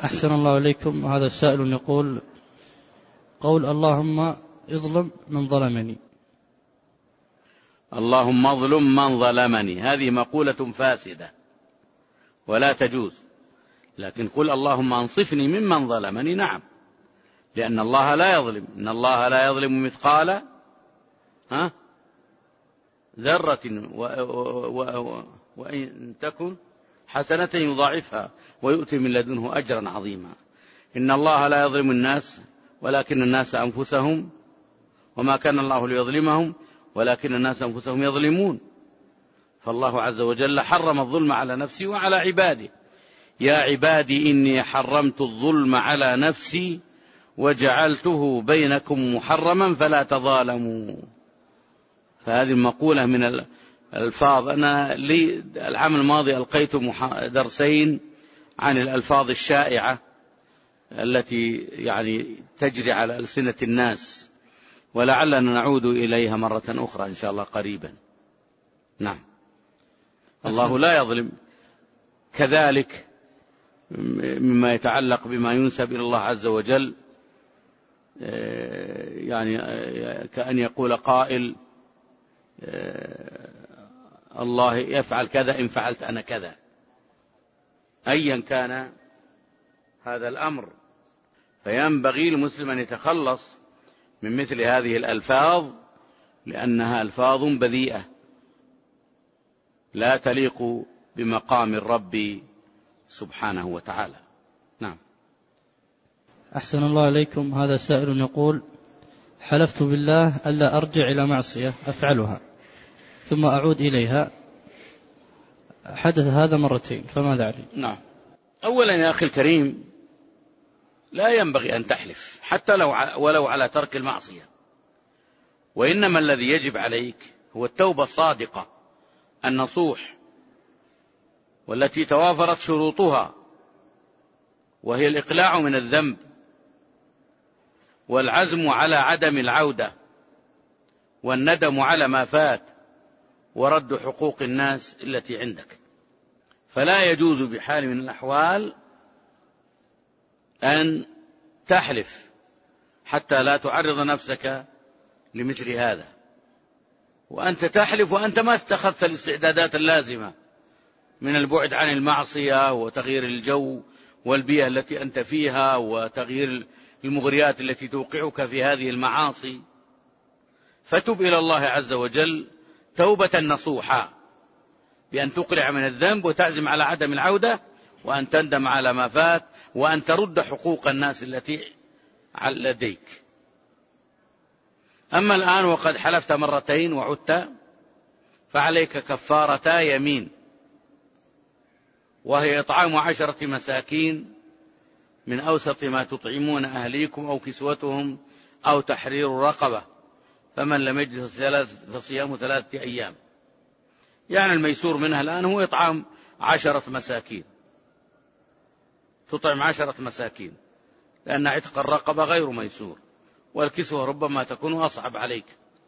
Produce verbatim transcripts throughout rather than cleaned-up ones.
أحسن الله إليكم. هذا السائل يقول: قول اللهم اظلم من ظلمني. اللهم اظلم من ظلمني، هذه مقولة فاسدة ولا تجوز، لكن قل اللهم انصفني ممن ظلمني. نعم، لأن الله لا يظلم، إن الله لا يظلم مثقال ها ذرة وإن تكن حسنة يضاعفها ويؤتي من لدنه أجرا عظيما. إن الله لا يظلم الناس ولكن الناس أنفسهم، وما كان الله ليظلمهم ولكن الناس أنفسهم يظلمون. فالله عز وجل حرم الظلم على نفسه وعلى عباده. يا عبادي إني حرمت الظلم على نفسي وجعلته بينكم محرما فلا تظالموا. فهذه المقولة من الألفاظ. أنا لي العام الماضي ألقيت درسين عن الألفاظ الشائعة التي يعني تجري على ألسنة الناس، ولعلنا نعود إليها مرة أخرى إن شاء الله قريبا. نعم، الله لا يظلم. كذلك مما يتعلق بما ينسب إلى الله عز وجل، يعني كأن يقول قائل: الله يفعل كذا إن فعلت أنا كذا. أيا كان هذا الأمر، فينبغي المسلم أن يتخلص من مثل هذه الألفاظ، لأنها ألفاظ بذيئة لا تليق بمقام الرب سبحانه وتعالى. نعم. أحسن الله إليكم. هذا سائل يقول: حلفت بالله ألا أرجع إلى معصية أفعلها ثم أعود إليها، حدث هذا مرتين، فماذا علي؟ نعم. أولا يا أخي الكريم، لا ينبغي أن تحلف حتى لو ولو على ترك المعصية، وإنما الذي يجب عليك هو التوبة الصادقة النصوح، والتي توافرت شروطها، وهي الإقلاع من الذنب والعزم على عدم العودة والندم على ما فات ورد حقوق الناس التي عندك. فلا يجوز بحال من الأحوال أن تحلف حتى لا تعرض نفسك لمثل هذا، وأنت تحلف وأنت ما اتخذت الاستعدادات اللازمة من البعد عن المعصية وتغيير الجو والبيئة التي أنت فيها وتغيير المغريات التي توقعك في هذه المعاصي. فتب إلى الله عز وجل توبة نصوحا، بأن تقلع من الذنب وتعزم على عدم العودة، وأن تندم على ما فات، وأن ترد حقوق الناس التي لديك. أما الآن وقد حلفت مرتين وعدت، فعليك كفارتا يمين، وهي إطعام عشرة مساكين من أوسط ما تطعمون أهليكم أو كسوتهم أو تحرير رقبة، فمن لم يجد فصيام ثلاثة أيام. يعني الميسور منها الآن هو إطعام عشرة مساكين، تطعم عشرة مساكين، لأن عتق الرقبة غير ميسور، والكسوة ربما تكون أصعب عليك.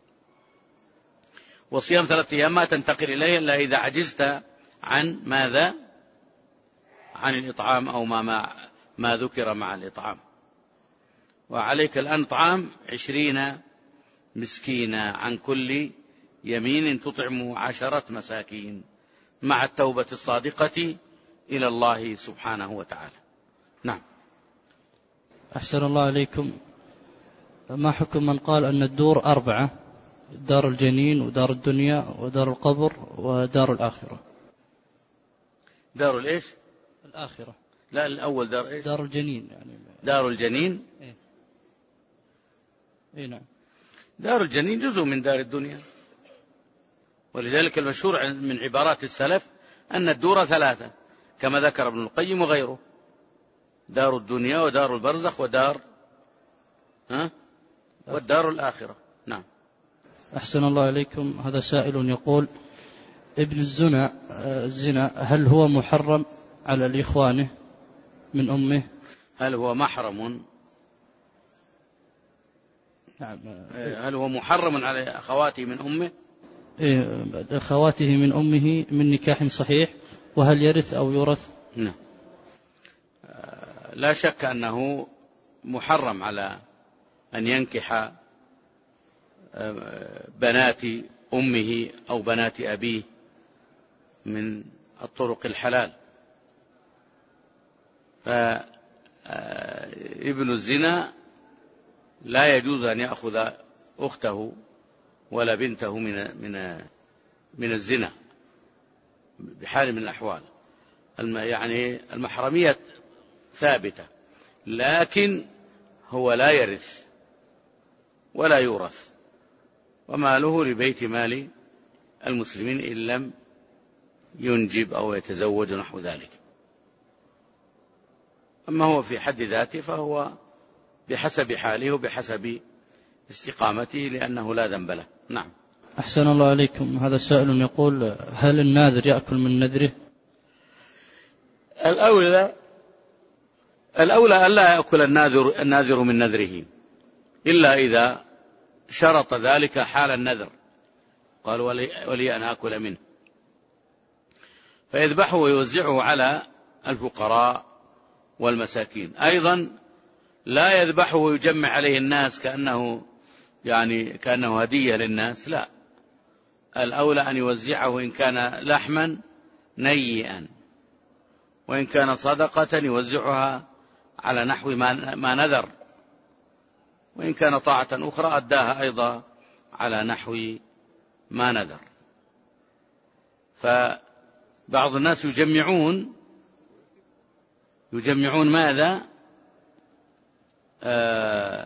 وصيام ثلاثة أيام ما تنتقل إليه إلا إذا عجزت عن ماذا؟ عن الإطعام أو ما, ما, ما ذكر مع الإطعام. وعليك الآن طعام عشرين مسكينا عن كل يمين تطعم عشرة مساكين، مع التوبة الصادقة إلى الله سبحانه وتعالى. نعم. أحسن الله إليكم. ما حكم من قال أن الدور أربعة: دار الجنين ودار الدنيا ودار القبر ودار الآخرة؟ دار الإيش؟ الآخرة. لا، الأول دار إيش؟ دار الجنين يعني. دار الجنين. إيه؟ إيه نعم. دار الجنين جزء من دار الدنيا، ولذلك المشهور من عبارات السلف أن الدور ثلاثة كما ذكر ابن القيم وغيره: دار الدنيا ودار البرزخ ودار ها والدار الآخرة. نعم. أحسن الله إليكم. هذا سائل يقول: ابن الزنا الزنا هل هو محرم على الإخوانه من أمه؟ هل هو محرم؟ نعم. هل هو محرم على أخواته من أمه؟ إيه، أخواته من أمه من نكاح صحيح، وهل يرث أو يورث؟ نعم. لا شك أنه محرم على أن ينكح بنات أمه أو بنات أبيه من الطرق الحلال. فابن الزنا لا يجوز أن يأخذ أخته ولا بنته من من من الزنا بحال من الأحوال. يعني المحرمية ثابتة، لكن هو لا يرث ولا يورث، وماله لبيت مال المسلمين إن لم ينجب أو يتزوج نحو ذلك. أما هو في حد ذاته فهو بحسب حاله وبحسب استقامته، لأنه لا ذنب له. نعم. أحسن الله عليكم. هذا سائل يقول: هل الناذر يأكل من نذره؟ الأولى الأولى ألا يأكل الناذر, الناذر من نذره إلا إذا شرط ذلك حال النذر، قال: ولي, ولي أن أكل منه، فيذبحه ويوزعه على الفقراء والمساكين. أيضا لا يذبحه ويجمع عليه الناس كأنه يعني كأنه هدية للناس، لا، الأولى أن يوزعه إن كان لحما نيئا، وإن كان صدقة يوزعها على نحو ما نذر، وإن كان طاعة أخرى أداها أيضا على نحو ما نذر. فبعض الناس يجمعون يجمعون ماذا؟ آه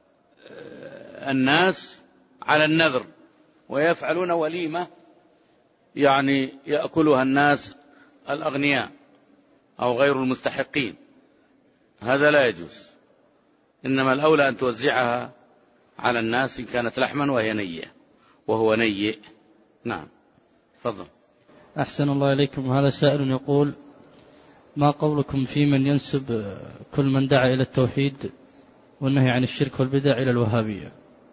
الناس على النذر، ويفعلون وليمة يعني يأكلها الناس الأغنياء أو غير المستحقين. هذا لا يجوز، إنما الأولى أن توزعها على الناس إن كانت لحما وهي نيئة وهو نيئ. نعم، تفضل. أحسن الله إليكم. هذا سائل يقول: ما قولكم في من ينسب كل من دعا إلى التوحيد والنهي عن الشرك والبدع إلى الوهابية؟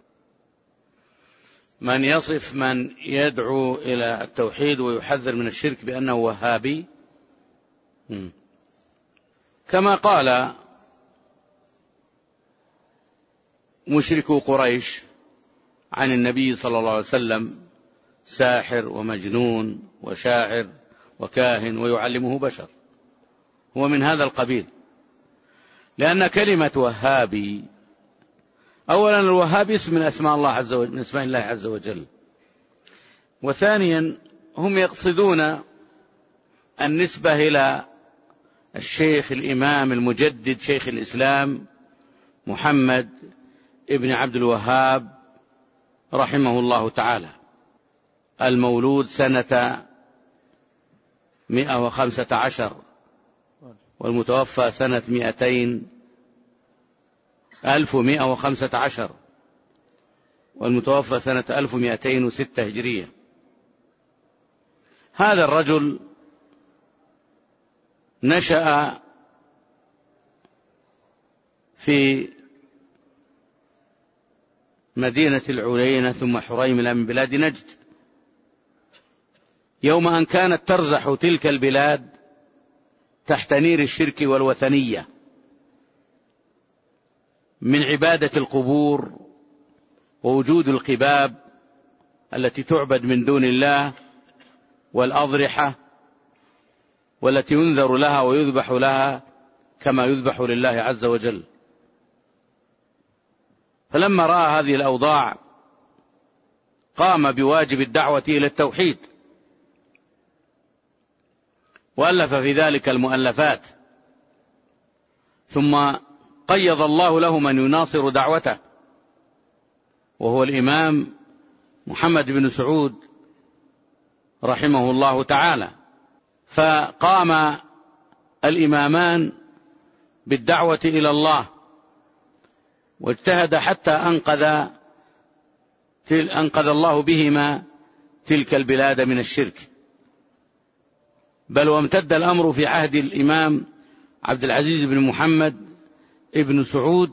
من يصف من يدعو إلى التوحيد ويحذر من الشرك بأنه وهابي، كما قال مشركو قريش عن النبي صلى الله عليه وسلم: ساحر ومجنون وشاعر وكاهن ويعلمه بشر. هو من هذا القبيل، لأن كلمة وهابي، أولا الوهابي اسم من أسماء الله عز وجل، من أسماء الله عز وجل، وثانيا هم يقصدون النسبة إلى الشيخ الإمام المجدد شيخ الإسلام محمد ابن عبد الوهاب رحمه الله تعالى، المولود سنة مئة وخمسة عشر والمتوفى سنة مئتين ألف ومئة وخمسة عشر والمتوفى سنة ألف ومئتين وستة هجرية. هذا الرجل نشأ في مدينة العلينة ثم حريملة من بلاد نجد، يوم أن كانت ترزح تلك البلاد تحت نير الشرك والوثنية من عبادة القبور ووجود القباب التي تعبد من دون الله والأضرحة والتي ينذر لها ويذبح لها كما يذبح لله عز وجل. فلما رأى هذه الأوضاع قام بواجب الدعوة إلى التوحيد، وألف في ذلك المؤلفات، ثم قيض الله له من يناصر دعوته، وهو الإمام محمد بن سعود رحمه الله تعالى. فقام الإمامان بالدعوة إلى الله، واجتهد حتى أنقذ أنقذ الله بهما تلك البلاد من الشرك. بل وامتد الأمر في عهد الإمام عبد العزيز بن محمد ابن سعود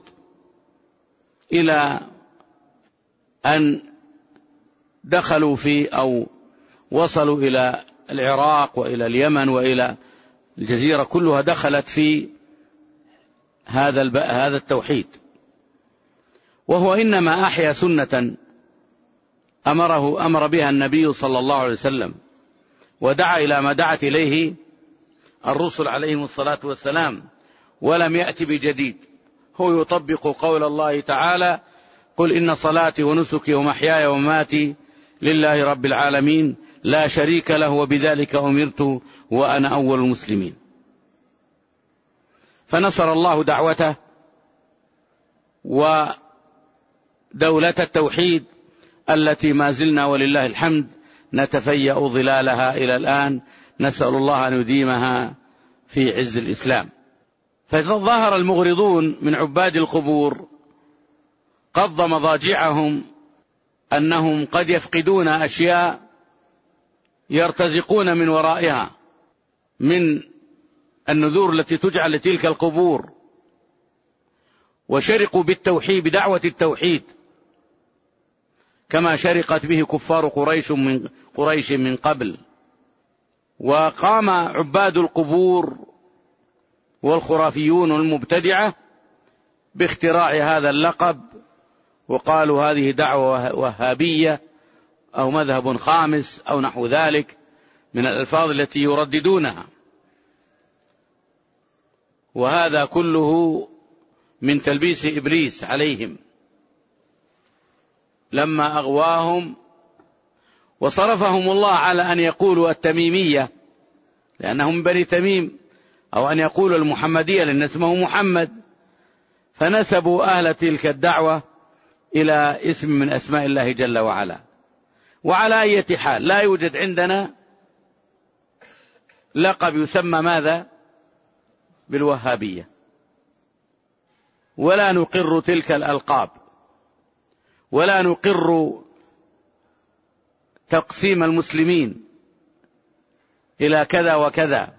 إلى أن دخلوا في أو وصلوا إلى العراق وإلى اليمن وإلى الجزيرة، كلها دخلت في هذا هذا التوحيد، وهو إنما أحيا سنة أمره أمر بها النبي صلى الله عليه وسلم، ودعا إلى ما دعت إليه الرسل عليهم الصلاة والسلام، ولم يأتي بجديد. هو يطبق قول الله تعالى: قل إن صلاتي ونسكي ومحياي ومماتي لله رب العالمين لا شريك له وبذلك أمرت وأنا أول المسلمين. فنصر الله دعوته ودولة التوحيد التي ما زلنا ولله الحمد نتفيأ ظلالها إلى الآن، نسأل الله أن يديمها في عز الإسلام. فظهر المغرضون من عباد القبور قض مضاجعهم أنهم قد يفقدون أشياء يرتزقون من ورائها من النذور التي تجعل لتلك القبور، وشرقوا بالتوحيد بدعوة التوحيد كما شرقت به كفار قريش من قريش من قبل. وقام عباد القبور والخرافيون المبتدعة باختراع هذا اللقب، وقالوا هذه دعوة وهابية أو مذهب خامس أو نحو ذلك من الألفاظ التي يرددونها، وهذا كله من تلبيس إبليس عليهم لما أغواهم وصرفهم الله على أن يقولوا التميمية لأنهم من بني تميم، أو أن يقولوا المحمدية لأن اسمه محمد، فنسبوا أهل تلك الدعوة إلى اسم من أسماء الله جل وعلا. وعلى أي حال لا يوجد عندنا لقب يسمى ماذا؟ بالوهابية، ولا نقر تلك الألقاب، ولا نقر تقسيم المسلمين إلى كذا وكذا،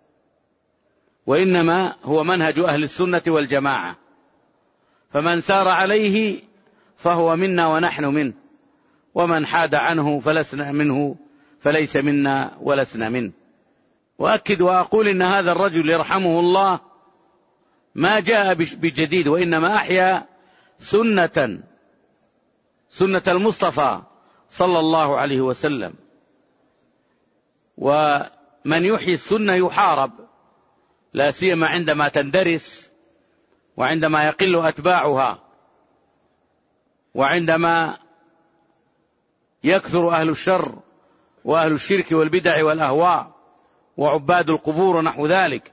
وإنما هو منهج أهل السنة والجماعة، فمن سار عليه فهو منا ونحن منه، ومن حاد عنه فلسنا منه فليس منا ولسنا منه. وأكد وأقول إن هذا الرجل يرحمه الله ما جاء بجديد، وإنما أحيا سنة سنة المصطفى صلى الله عليه وسلم. ومن يحيي السنة يحارب، لا سيما عندما تندرس، وعندما يقل أتباعها، وعندما يكثر أهل الشر وأهل الشرك والبدع والأهواء وعباد القبور ونحو ذلك،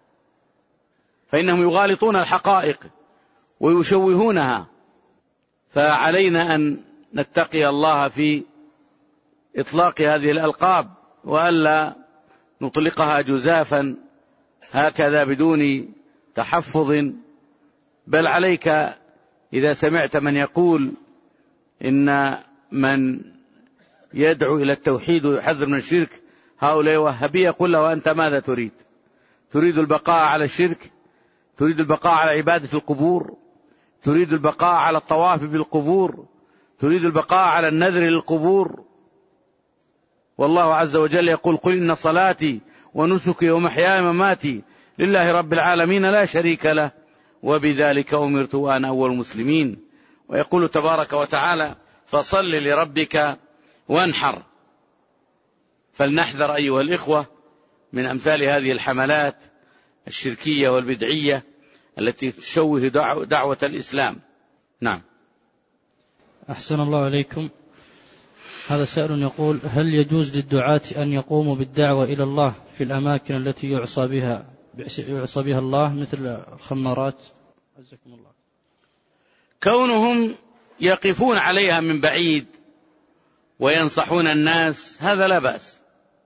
فإنهم يغالطون الحقائق ويشوهونها. فعلينا أن نتقي الله في إطلاق هذه الألقاب، وألا نطلقها جزافا هكذا بدون تحفظ، بل عليك إذا سمعت من يقول إن من يدعو إلى التوحيد ويحذر من الشرك هؤلاء وهابية، قل له أنت ماذا تريد؟ تريد البقاء على الشرك؟ تريد البقاء على عبادة القبور؟ تريد البقاء على الطواف بالقبور؟ تريد البقاء على النذر للقبور؟ والله عز وجل يقول: قل إن صلاتي ونسكي ومحياي ومماتي لله رب العالمين لا شريك له وبذلك أمرت وأنا أول المسلمين. ويقول تبارك وتعالى: فصل لربك وانحر. فلنحذر أيها الإخوة من أمثال هذه الحملات الشركية والبدعية التي تشوه دعوة الإسلام. نعم. أحسن الله عليكم. هذا سائل يقول: هل يجوز للدعاة أن يقوموا بالدعوة إلى الله في الأماكن التي يعصى بها يعصى بها الله مثل الخمارات؟ عزكم الله. كونهم يقفون عليها من بعيد وينصحون الناس هذا لا بأس،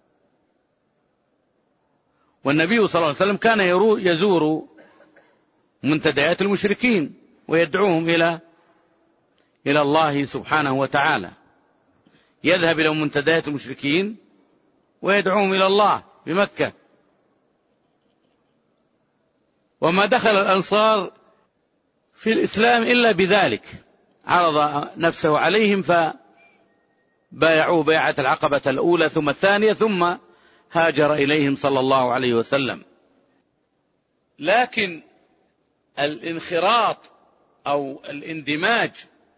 والنبي صلى الله عليه وسلم كان يزور منتديات المشركين ويدعوهم إلى إلى الله سبحانه وتعالى، يذهب إلى منتديات المشركين ويدعوهم إلى الله بمكة. وما دخل الأنصار في الإسلام إلا بذلك، عرض نفسه عليهم فبايعوه بيعة العقبة الأولى ثم الثانية، ثم هاجر إليهم صلى الله عليه وسلم. لكن الانخراط أو الاندماج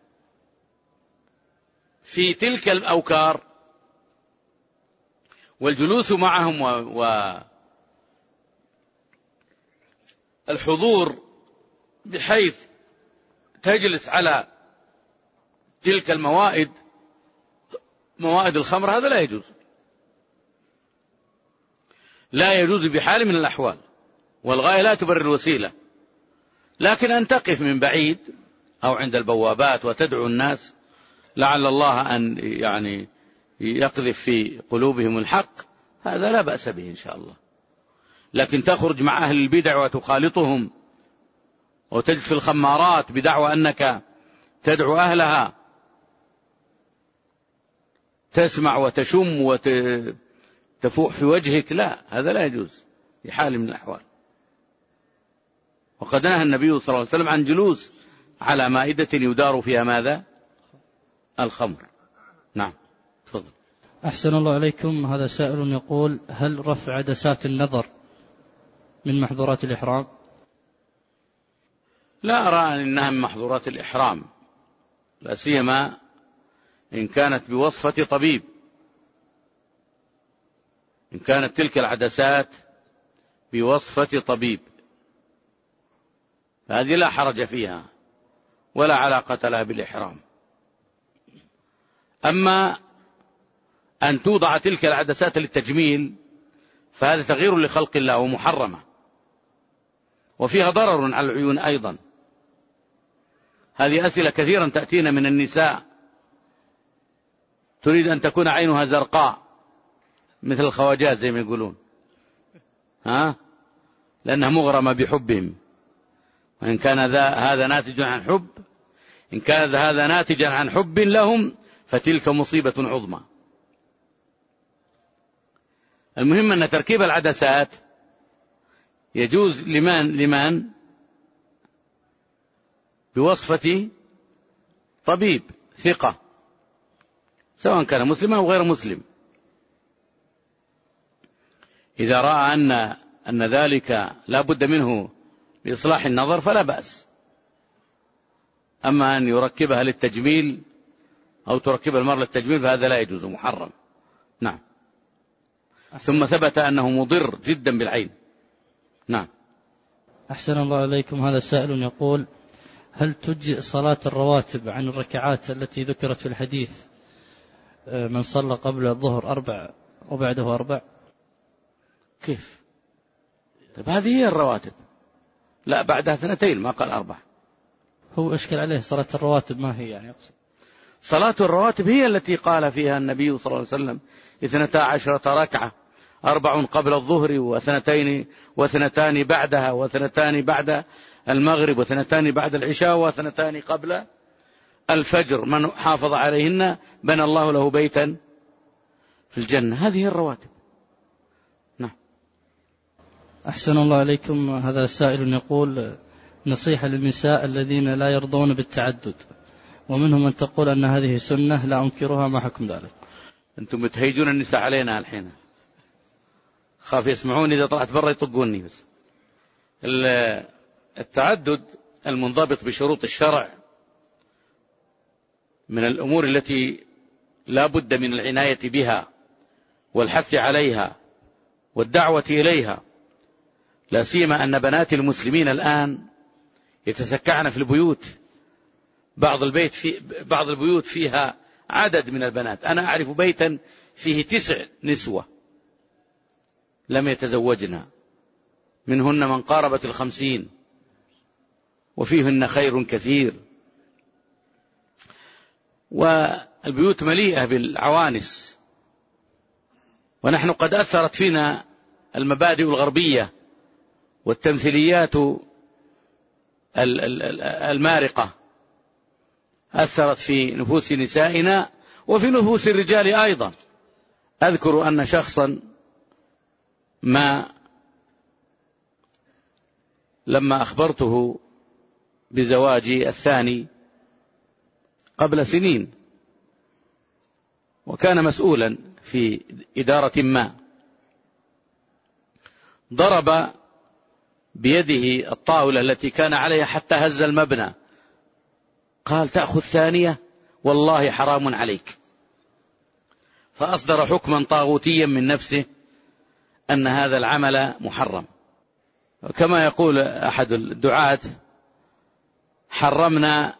في تلك الأوكار والجلوس معهم والحضور بحيث تجلس على تلك الموائد موائد الخمر، هذا لا يجوز، لا يجوز بحال من الأحوال، والغاية لا تبرر الوسيلة. لكن أن تقف من بعيد أو عند البوابات وتدعو الناس لعل الله أن يعني يقذف في قلوبهم الحق، هذا لا بأس به إن شاء الله. لكن تخرج مع أهل البدع وتخالطهم وتجد في الخمارات بدعوى أنك تدعو أهلها، تسمع وتشم وتفوح في وجهك، لا، هذا لا يجوز بحال من الأحوال. وقد نهى النبي صلى الله عليه وسلم عن جلوس على مائدة يدار فيها ماذا؟ الخمر. نعم، تفضل. أحسن الله عليكم. هذا سائل يقول: هل رفع عدسات النظر من محظورات الإحرام؟ لا أرى أنها من محظورات الإحرام، لا سيما إن كانت بوصفة طبيب. إن كانت تلك العدسات بوصفة طبيب هذه لا حرج فيها ولا علاقة لها بالإحرام. أما أن توضع تلك العدسات للتجميل فهذا تغيير لخلق الله ومحرمة، وفيها ضرر على العيون أيضا. هذه أسئلة كثيرا تأتينا من النساء تريد أن تكون عينها زرقاء مثل الخواجات زي ما يقولون، ها؟ لأنها مغرمة بحبهم. وإن كان هذا ناتجا عن حب إن كان هذا ناتجا عن حب لهم فتلك مصيبة عظمى. المهم أن تركيب العدسات يجوز لمن لمن بوصفة طبيب ثقة، سواء كان مسلما أو غير مسلم. إذا رأى أن أن ذلك لا بد منه لإصلاح النظر فلا بأس. أما أن يركبها للتجميل أو تركب المرأة للتجميل فهذا لا يجوز، محرم. نعم. ثم ثبت أنه مضر جدا بالعين. نعم. أحسن الله عليكم. هذا سائل يقول: هل تجزئ صلاة الرواتب عن الركعات التي ذكرت في الحديث من صلى قبل الظهر أربع وبعده أربع؟ كيف؟ طيب هذه هي الرواتب، لا بعدها اثنتين، ما قال أربع. هو أشكل عليه صلاة الرواتب ما هي يعني أقصد. صلاة الرواتب هي التي قال فيها النبي صلى الله عليه وسلم اثنتا عشرة ركعة، أربع قبل الظهر واثنتين واثنتان بعدها واثنتان بعد المغرب واثنتان بعد العشاء واثنتان قبل الفجر، من حافظ عليهن بنى الله له بيتا في الجنة. هذه الرواتب. نعم. أحسن الله عليكم. هذا سائل يقول: نصيحة للنساء الذين لا يرضون بالتعدد، ومنهم من تقول أن هذه سنة لا أنكرها، ما حكم ذلك؟ أنتم متهيجون النساء علينا الحين، خاف يسمعون إذا طلعت برا يطقوني. بس التعدد المنضبط بشروط الشرع من الأمور التي لا بد من العناية بها والحث عليها والدعوة إليها، لا سيما أن بنات المسلمين الآن يتسكعن في البيوت. بعض البيت في بعض البيوت فيها عدد من البنات. أنا أعرف بيتا فيه تسع نسوة لم يتزوجن، منهن من قاربت الخمسين، وفيهن خير كثير. والبيوت مليئة بالعوانس، ونحن قد أثرت فينا المبادئ الغربية والتمثيليات المارقة، أثرت في نفوس نسائنا وفي نفوس الرجال أيضا. أذكر أن شخصا ما لما أخبرته بزواجي الثاني قبل سنين، وكان مسؤولا في إدارة ما، ضرب بيده الطاولة التي كان عليها حتى هز المبنى، قال تأخذ ثانية والله حرام عليك، فأصدر حكما طاغوتيا من نفسه أن هذا العمل محرم. كما يقول أحد الدعاة: حرمنا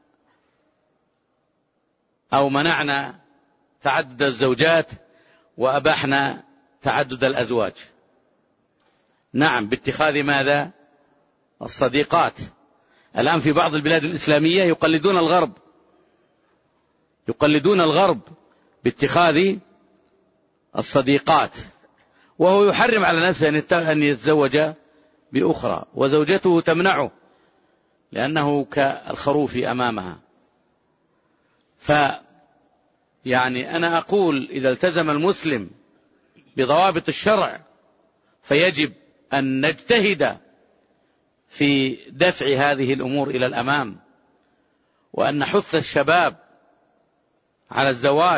أو منعنا تعدد الزوجات وأبحنا تعدد الأزواج. نعم، باتخاذ ماذا؟ الصديقات. الآن في بعض البلاد الإسلامية يقلدون الغرب، يقلدون الغرب باتخاذ الصديقات، وهو يحرم على نفسه أن يتزوج بأخرى، وزوجته تمنعه لأنه كالخروف أمامها. فيعني أنا أقول إذا التزم المسلم بضوابط الشرع فيجب أن نجتهد في دفع هذه الأمور إلى الأمام، وأن نحث الشباب على الزواج.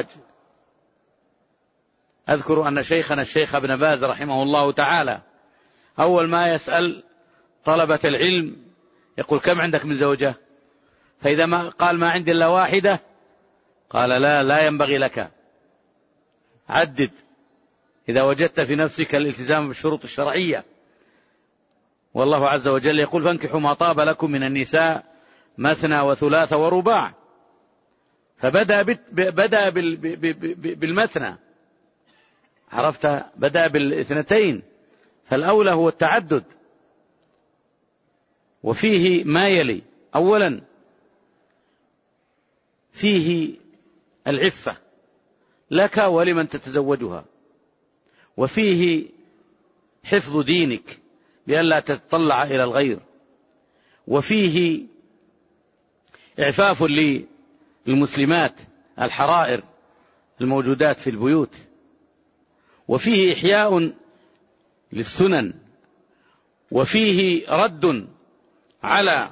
أذكر أن شيخنا الشيخ ابن باز رحمه الله تعالى أول ما يسأل طلبة العلم يقول: كم عندك من زوجة؟ فإذا ما قال ما عندي إلا واحدة قال: لا لا ينبغي لك، عدد إذا وجدت في نفسك الالتزام بالشروط الشرعية. والله عز وجل يقول: فانكحوا ما طاب لكم من النساء مثنى وثلاث ورباع. فبدأ بدأ بالمثنى، عرفت، بدأ بالاثنتين، فالأولى هو التعدد. وفيه ما يلي: أولا فيه العفة لك ولمن تتزوجها، وفيه حفظ دينك لئلا تتطلع إلى الغير، وفيه إعفاف للمسلمات الحرائر الموجودات في البيوت، وفيه إحياء للسنن، وفيه رد على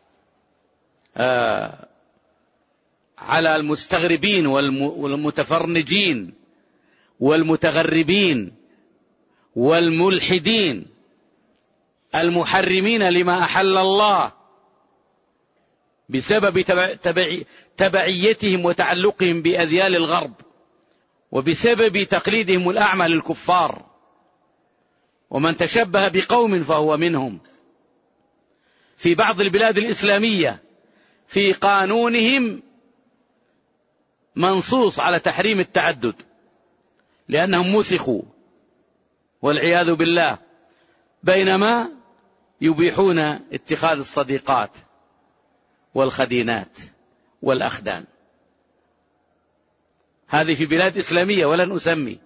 آه على المستغربين والمتفرنجين والمتغربين والملحدين المحرمين لما أحل الله بسبب تبع تبعيتهم وتعلقهم بأذيال الغرب، وبسبب تقليدهم الأعمى للكفار. ومن تشبه بقوم فهو منهم. في بعض البلاد الإسلامية في قانونهم منصوص على تحريم التعدد لأنهم مسخوا والعياذ بالله، بينما يبيحون اتخاذ الصديقات والخدينات والأخدان. هذه في بلاد إسلامية ولن أسمي،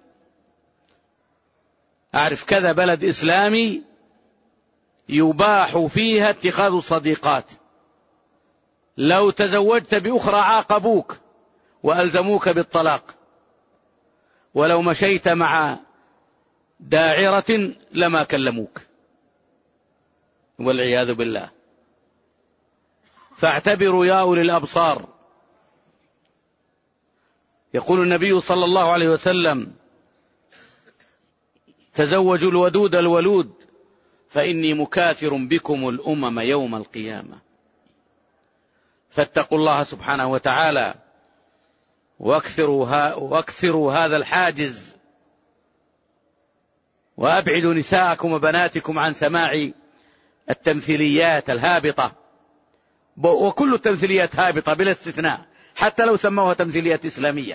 أعرف كذا بلد إسلامي يباح فيها اتخاذ الصديقات، لو تزوجت بأخرى عاقبوك وألزموك بالطلاق، ولو مشيت مع داعرة لما كلموك والعياذ بالله. فاعتبروا يا أولي الأبصار. يقول النبي صلى الله عليه وسلم: تزوجوا الودود الولود فإني مكاثر بكم الأمم يوم القيامة. فاتقوا الله سبحانه وتعالى واكثروا, ها واكثروا هذا الحاجز، وأبعدوا نساءكم وبناتكم عن سماع التمثيليات الهابطة، وكل التمثيليات هابطة بلا استثناء، حتى لو سموها تمثيليات إسلامية،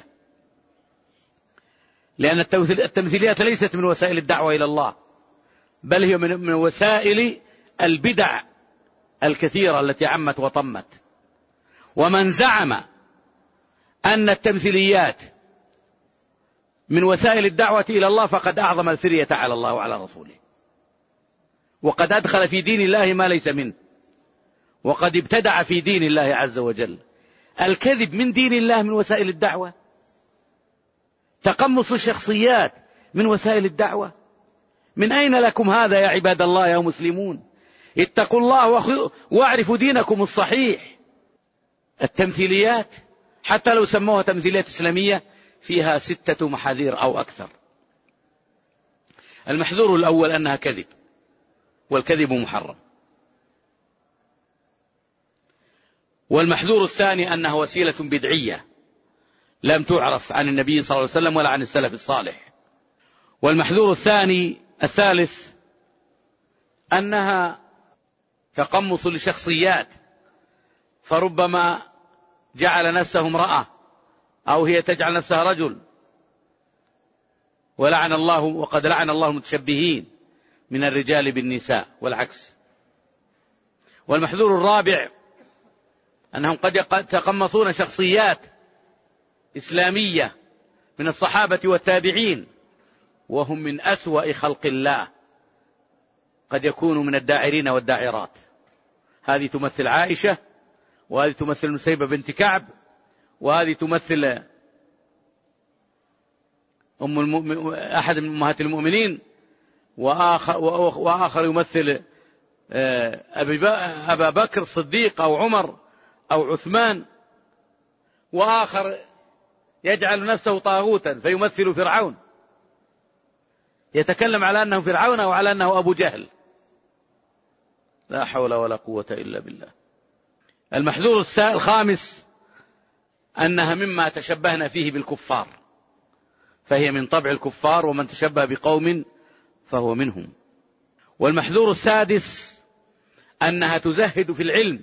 لأن التمثيليات ليست من وسائل الدعوة إلى الله، بل هي من وسائل البدع الكثيرة التي عمت وطمت. ومن زعم أن التمثيليات من وسائل الدعوة إلى الله فقد أعظم الفرية على الله وعلى رسوله، وقد أدخل في دين الله ما ليس منه، وقد ابتدع في دين الله عز وجل. الكذب من دين الله من وسائل الدعوة، تقمص الشخصيات من وسائل الدعوة. من أين لكم هذا يا عباد الله يا مسلمون؟ اتقوا الله واعرفوا دينكم الصحيح. التمثيليات حتى لو سموها تمثيليات إسلامية فيها ستة محاذير أو أكثر. المحذور الأول أنها كذب، والكذب محرم. والمحذور الثاني أنها وسيلة بدعية لم تعرف عن النبي صلى الله عليه وسلم ولا عن السلف الصالح. والمحذور الثاني الثالث أنها تقمص لشخصيات، فربما جعل نفسه امرأة أو هي تجعل نفسها رجل، ولعن الله وقد لعن الله المتشبهين من الرجال بالنساء والعكس. والمحذور الرابع أنهم قد يتقمصون شخصيات إسلامية من الصحابة والتابعين وهم من أسوأ خلق الله، قد يكونوا من الداعرين والداعرات. هذه تمثل عائشة، وهذه تمثل نسيبة بنت كعب، وهذه تمثل أم المؤمن أحد من أمهات المؤمنين، وآخر, وآخر يمثل أبا بكر الصديق أو عمر أو عثمان، وآخر يجعل نفسه طاغوتا فيمثل فرعون، يتكلم على أنه فرعون أو على أنه أبو جهل. لا حول ولا قوة إلا بالله. المحذور الخامس أنها مما تشبهنا فيه بالكفار، فهي من طبع الكفار، ومن تشبه بقوم فهو منهم. والمحذور السادس أنها تزهد في العلم،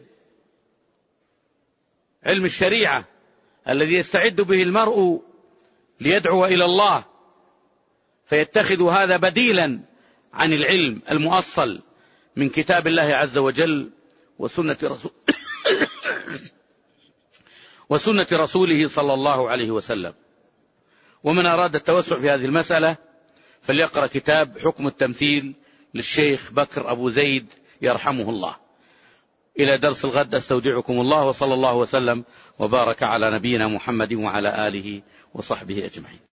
علم الشريعة الذي يستعد به المرء ليدعو إلى الله، فيتخذ هذا بديلا عن العلم المؤصل من كتاب الله عز وجل وسنة رسول وسنة رسوله صلى الله عليه وسلم. ومن أراد التوسع في هذه المسألة فليقرأ كتاب حكم التمثيل للشيخ بكر أبو زيد يرحمه الله. إلى درس الغد أستودعكم الله، وصلى الله وسلم وبارك على نبينا محمد وعلى آله وصحبه أجمعين.